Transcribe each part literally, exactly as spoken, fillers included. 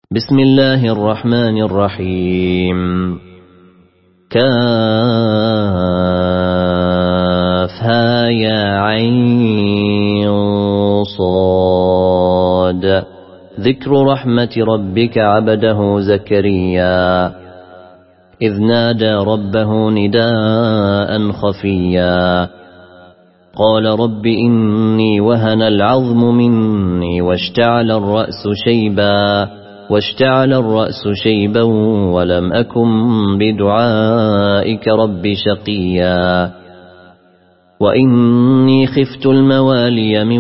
بسم الله الرحمن الرحيم. كافها يا عين صاد. ذكر رحمة ربك عبده زكريا إذ نادى ربه نداء خفيا قال رب إني وهن العظم مني واشتعل الرأس شيبا واشتعل الرأس شيبا ولم أكن بدعائك رب شقيا وإني خفت الموالي من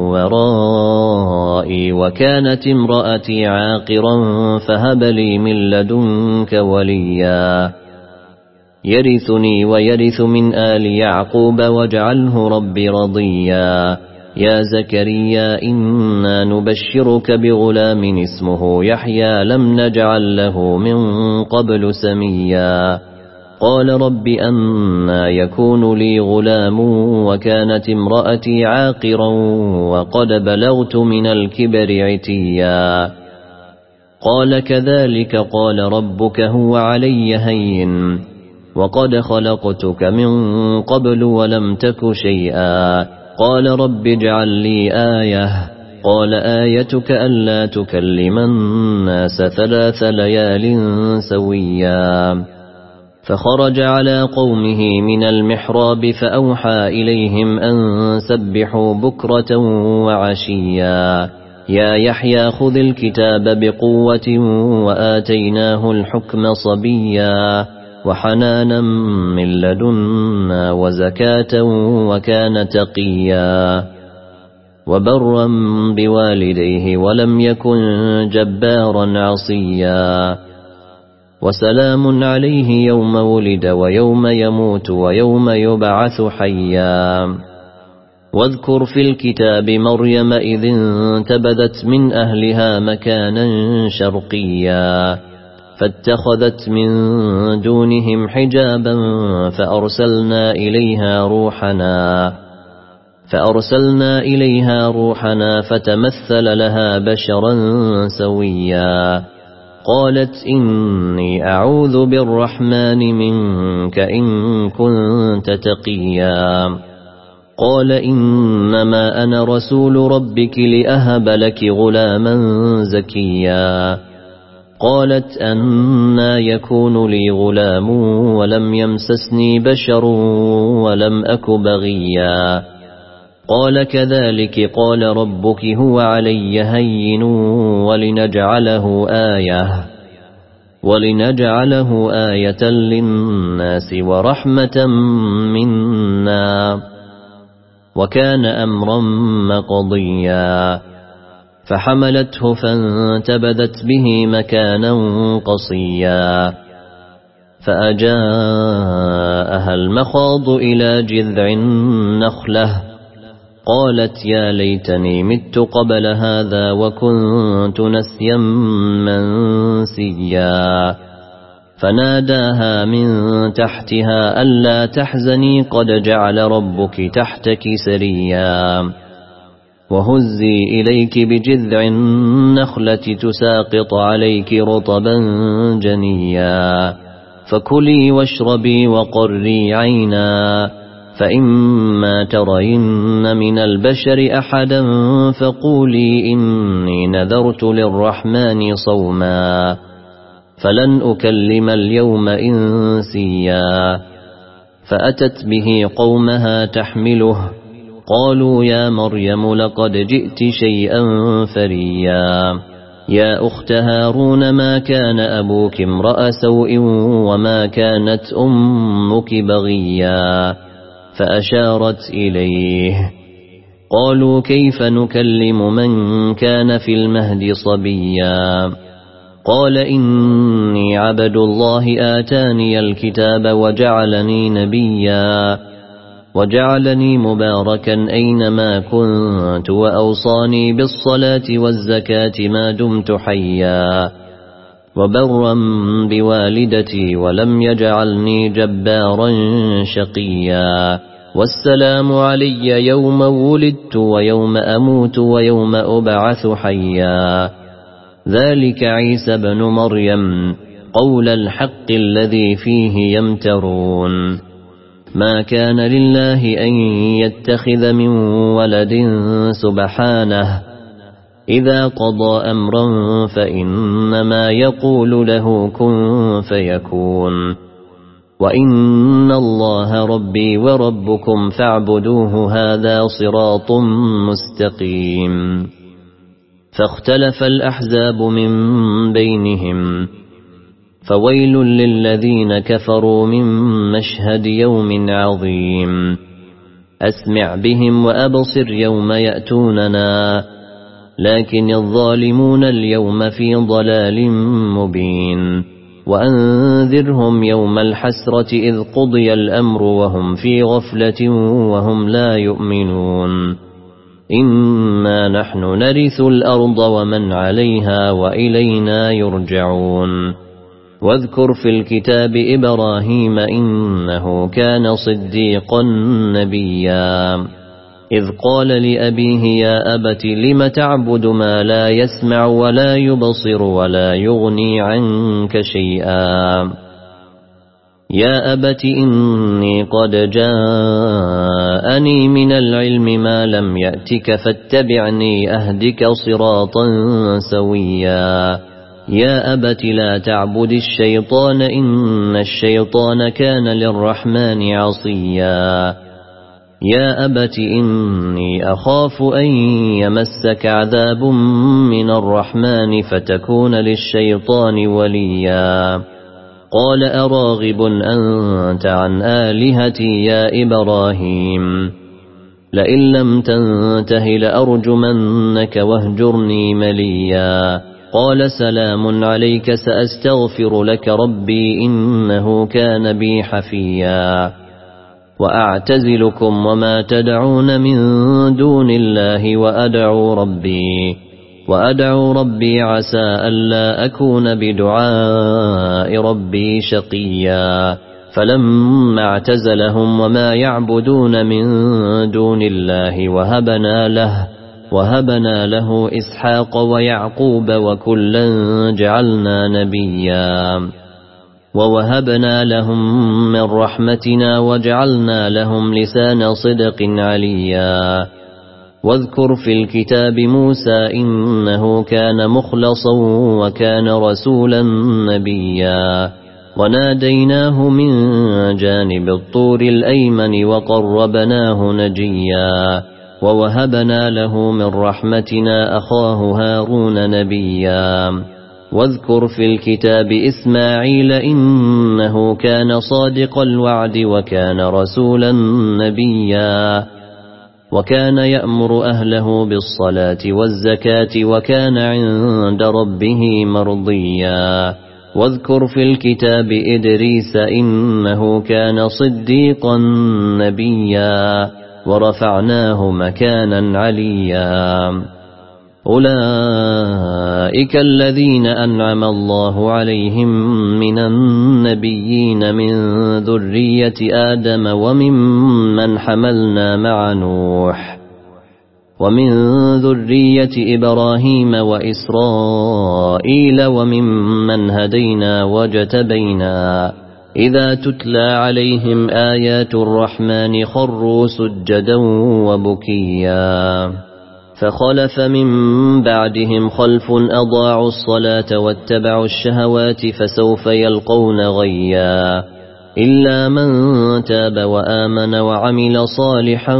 ورائي وكانت امرأتي عاقرا فهب لي من لدنك وليا يرثني ويرث من آل يعقوب واجعله رب رضيا يا زكريا إنا نبشرك بغلام اسمه يحيى لم نجعل له من قبل سميا قال رب أنى يكون لي غلام وكانت امرأتي عاقرا وقد بلغت من الكبر عتيا قال كذلك قال ربك هو علي هين وقد خلقتك من قبل ولم تك شيئا قال رب اجعل لي آية قال آيتك ألا تكلم الناس ثلاث ليال سويا فخرج على قومه من المحراب فأوحى إليهم أن سبحوا بكرة وعشيا يا يحيى خذ الكتاب بقوة وآتيناه الحكم صبيا وحنانا من لدنا وزكاة وكان تقيا وبرا بوالديه ولم يكن جبارا عصيا وسلام عليه يوم ولد ويوم يموت ويوم يبعث حيا واذكر في الكتاب مريم إذ انتبذت من أهلها مكانا شرقيا فاتخذت من دونهم حجابا فأرسلنا إليها روحنا فأرسلنا إليها روحنا فتمثل لها بشرا سويا قالت إني أعوذ بالرحمن منك إن كنت تقيا قال إنما أنا رسول ربك لأهب لك غلاما زكيا قالت أنى يكون لي غلام ولم يمسسني بشر ولم أك بغيا قال كذلك قال ربك هو علي هين ولنجعله آية ولنجعله آية للناس ورحمة منا وكان أمرا مقضيا فحملته فانتبذت به مكانا قصيا فأجاءها المخاض إلى جذع النخلة قالت يا ليتني مت قبل هذا وكنت نسيا منسيا فناداها من تحتها ألا تحزني قد جعل ربك تحتك سريا وهزي إليك بجذع النخلة تساقط عليك رطبا جنيا فكلي واشربي وقري عينا فإما ترين من البشر أحدا فقولي إني نذرت للرحمن صوما فلن أكلم اليوم إنسيا فأتت به قومها تحمله قالوا يا مريم لقد جئت شيئا فريا يا أخت هارون ما كان أبوك امرأ سوء وما كانت أمك بغيا فأشارت إليه قالوا كيف نكلم من كان في المهد صبيا قال إني عبد الله آتاني الكتاب وجعلني نبيا وجعلني مباركا أينما كنت وأوصاني بالصلاة والزكاة ما دمت حيا وبرا بوالدتي ولم يجعلني جبارا شقيا والسلام علي يوم ولدت ويوم أموت ويوم أبعث حيا ذلك عيسى بن مريم قول الحق الذي فيه يمترون ما كان لله أن يتخذ من ولد سبحانه إذا قضى أمرا فإنما يقول له كن فيكون وإن الله ربي وربكم فاعبدوه هذا صراط مستقيم فاختلف الأحزاب من بينهم فويل للذين كفروا من مشهد يوم عظيم أسمع بهم وأبصر يوم يأتوننا لكن الظالمون اليوم في ضلال مبين وأنذرهم يوم الحسرة إذ قضي الأمر وهم في غفلة وهم لا يؤمنون إنا نحن نرث الأرض ومن عليها وإلينا يرجعون واذكر في الكتاب إبراهيم إنه كان صديقا نبيا إذ قال لأبيه يا أبت لم تعبد ما لا يسمع ولا يبصر ولا يغني عنك شيئا يا أبت إني قد جاءني من العلم ما لم يأتك فاتبعني أهدك صراطا سويا يا أبت لا تعبد الشيطان إن الشيطان كان للرحمن عصيا يا أبت إني أخاف أن يمسك عذاب من الرحمن فتكون للشيطان وليا قال أراغب أنت عن آلهتي يا إبراهيم لئن لم تنته لأرجمنك واهجرني مليا قال سلام عليك سأستغفر لك ربي إنه كان بي حفيا وأعتزلكم وما تدعون من دون الله وأدعو ربي وأدعو ربي عسى ألا أكون بدعاء ربي شقيا فلما اعتزلهم وما يعبدون من دون الله وهبنا له وهبنا له إسحاق ويعقوب وكلا جعلنا نبيا ووهبنا لهم من رحمتنا وجعلنا لهم لسان صدق عليا واذكر في الكتاب موسى إنه كان مخلصا وكان رسولا نبيا وناديناه من جانب الطور الأيمن وقربناه نجيا ووهبنا له من رحمتنا أخاه هارون نبيا واذكر في الكتاب إسماعيل إنه كان صادق الوعد وكان رسولا نبيا وكان يأمر أهله بالصلاة والزكاة وكان عند ربه مرضيا واذكر في الكتاب إدريس إنه كان صديقا نبيا ورفعناه مكانا عليا أولئك الذين أنعم الله عليهم من النبيين من ذرية آدم وممن حملنا مع نوح ومن ذرية إبراهيم وإسرائيل وممن هدينا وجتبينا إذا تتلى عليهم آيات الرحمن خروا سجدا وبكيا فخلف من بعدهم خلف أضاعوا الصلاة واتبعوا الشهوات فسوف يلقون غيا إلا من تاب وآمن وعمل صالحا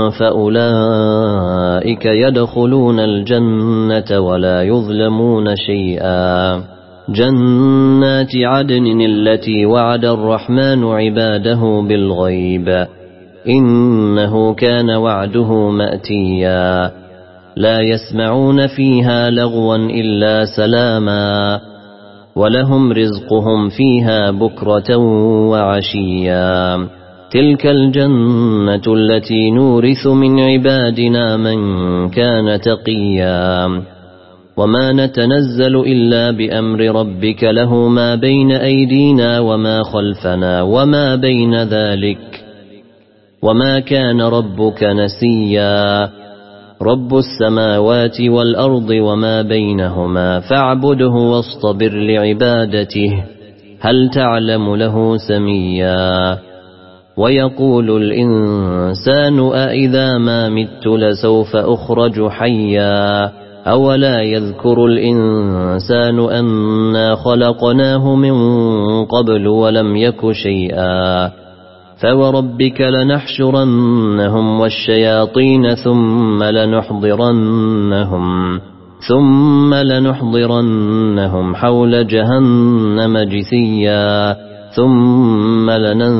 فأولئك يدخلون الجنة ولا يظلمون شيئا جنات عدن التي وعد الرحمن عباده بالغيب إنه كان وعده مأتيا لا يسمعون فيها لغوا إلا سلاما ولهم رزقهم فيها بكرة وعشيا تلك الجنة التي نورث من عبادنا من كان تقيا وما نتنزل إلا بأمر ربك له ما بين أيدينا وما خلفنا وما بين ذلك وما كان ربك نسيا رب السماوات والأرض وما بينهما فاعبده واصطبر لعبادته هل تعلم له سميا ويقول الإنسان أإذا ما مت لسوف أخرج حيا أولا يذكر الإنسان أنا خلقناه من قبل ولم يك شيئا فوربك لنحشرنهم والشياطين ثم لنحضرنهم ثم لنحضرنهم حول جهنم جثيا ثم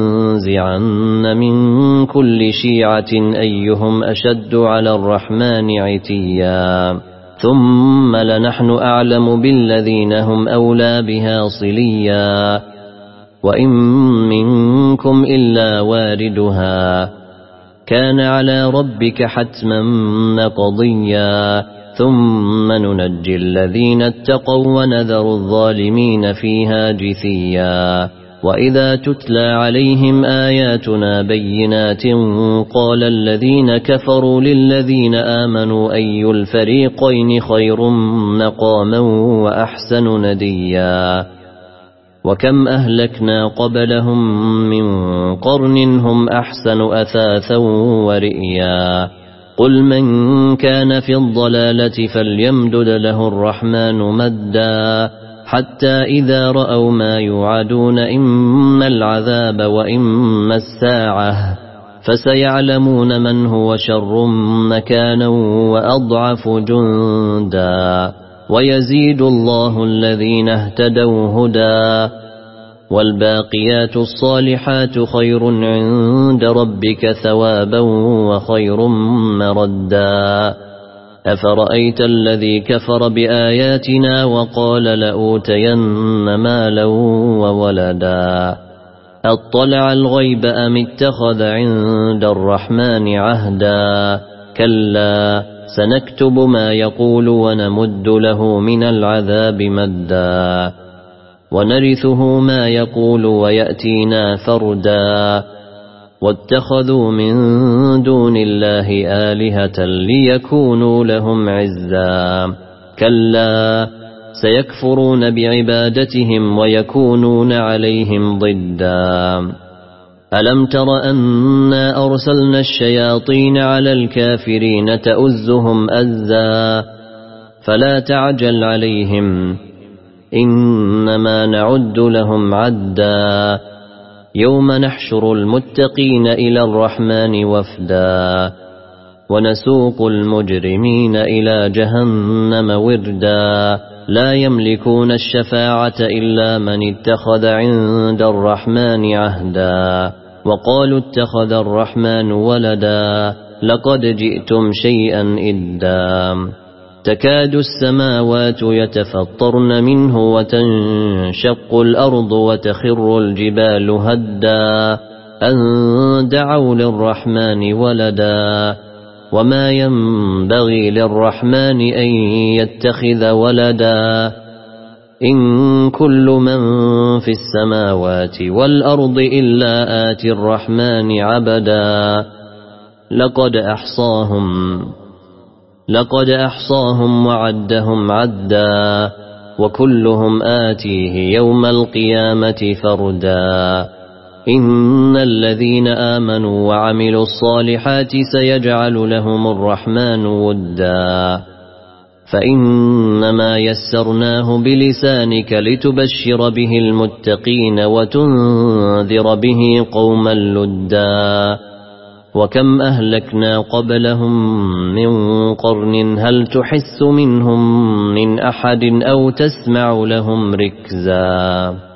لننزعن من كل شيعة أيهم أشد على الرحمن عتيا ثم لنحن أعلم بالذين هم أولى بها صليا وإن منكم إلا واردها كان على ربك حتما مقضيا ثم ننجي الذين اتقوا ونذر الظالمين فيها جثيا وإذا تتلى عليهم آياتنا بينات قال الذين كفروا للذين آمنوا أي الفريقين خير مقاما وأحسن نديا وكم أهلكنا قبلهم من قرن هم أحسن أثاثا ورئيا قل من كان في الضلالة فليمدد له الرحمن مدا حتى إذا رأوا ما يوعدون إما العذاب وإما الساعة فسيعلمون من هو شر مكانا وأضعف جندا ويزيد الله الذين اهتدوا هدى والباقيات الصالحات خير عند ربك ثوابا وخير مردا أفرأيت الذي كفر بآياتنا وقال لأوتين مالا وولدا أطلع الغيب أم اتخذ عند الرحمن عهدا كلا سنكتب ما يقول ونمد له من العذاب مدا ونرثه ما يقول ويأتينا فردا واتخذوا من دون الله آلهة ليكونوا لهم عزا كلا سيكفرون بعبادتهم ويكونون عليهم ضدا ألم تر أنا أرسلنا الشياطين على الكافرين تؤزهم أزا فلا تعجل عليهم إنما نعد لهم عدا يوم نحشر المتقين إلى الرحمن وفدا ونسوق المجرمين إلى جهنم وردا لا يملكون الشفاعة إلا من اتخذ عند الرحمن عهدا وقالوا اتخذ الرحمن ولدا لقد جئتم شيئا إدا تكاد السماوات يتفطرن منه وتنشق الأرض وتخر الجبال هدا أن دعوا للرحمن ولدا وما ينبغي للرحمن أن يتخذ ولدا إن كل من في السماوات والأرض إلا آتي الرحمن عبدا لقد أحصاهم لقد أحصاهم وعدهم عدا وكلهم آتيه يوم القيامة فردا إن الذين آمنوا وعملوا الصالحات سيجعل لهم الرحمن ودا فإنما يسرناه بلسانك لتبشر به المتقين وتنذر به قوما لدا وكم أهلكنا قبلهم من قرن هل تحس منهم من أحد أو تسمع لهم ركزا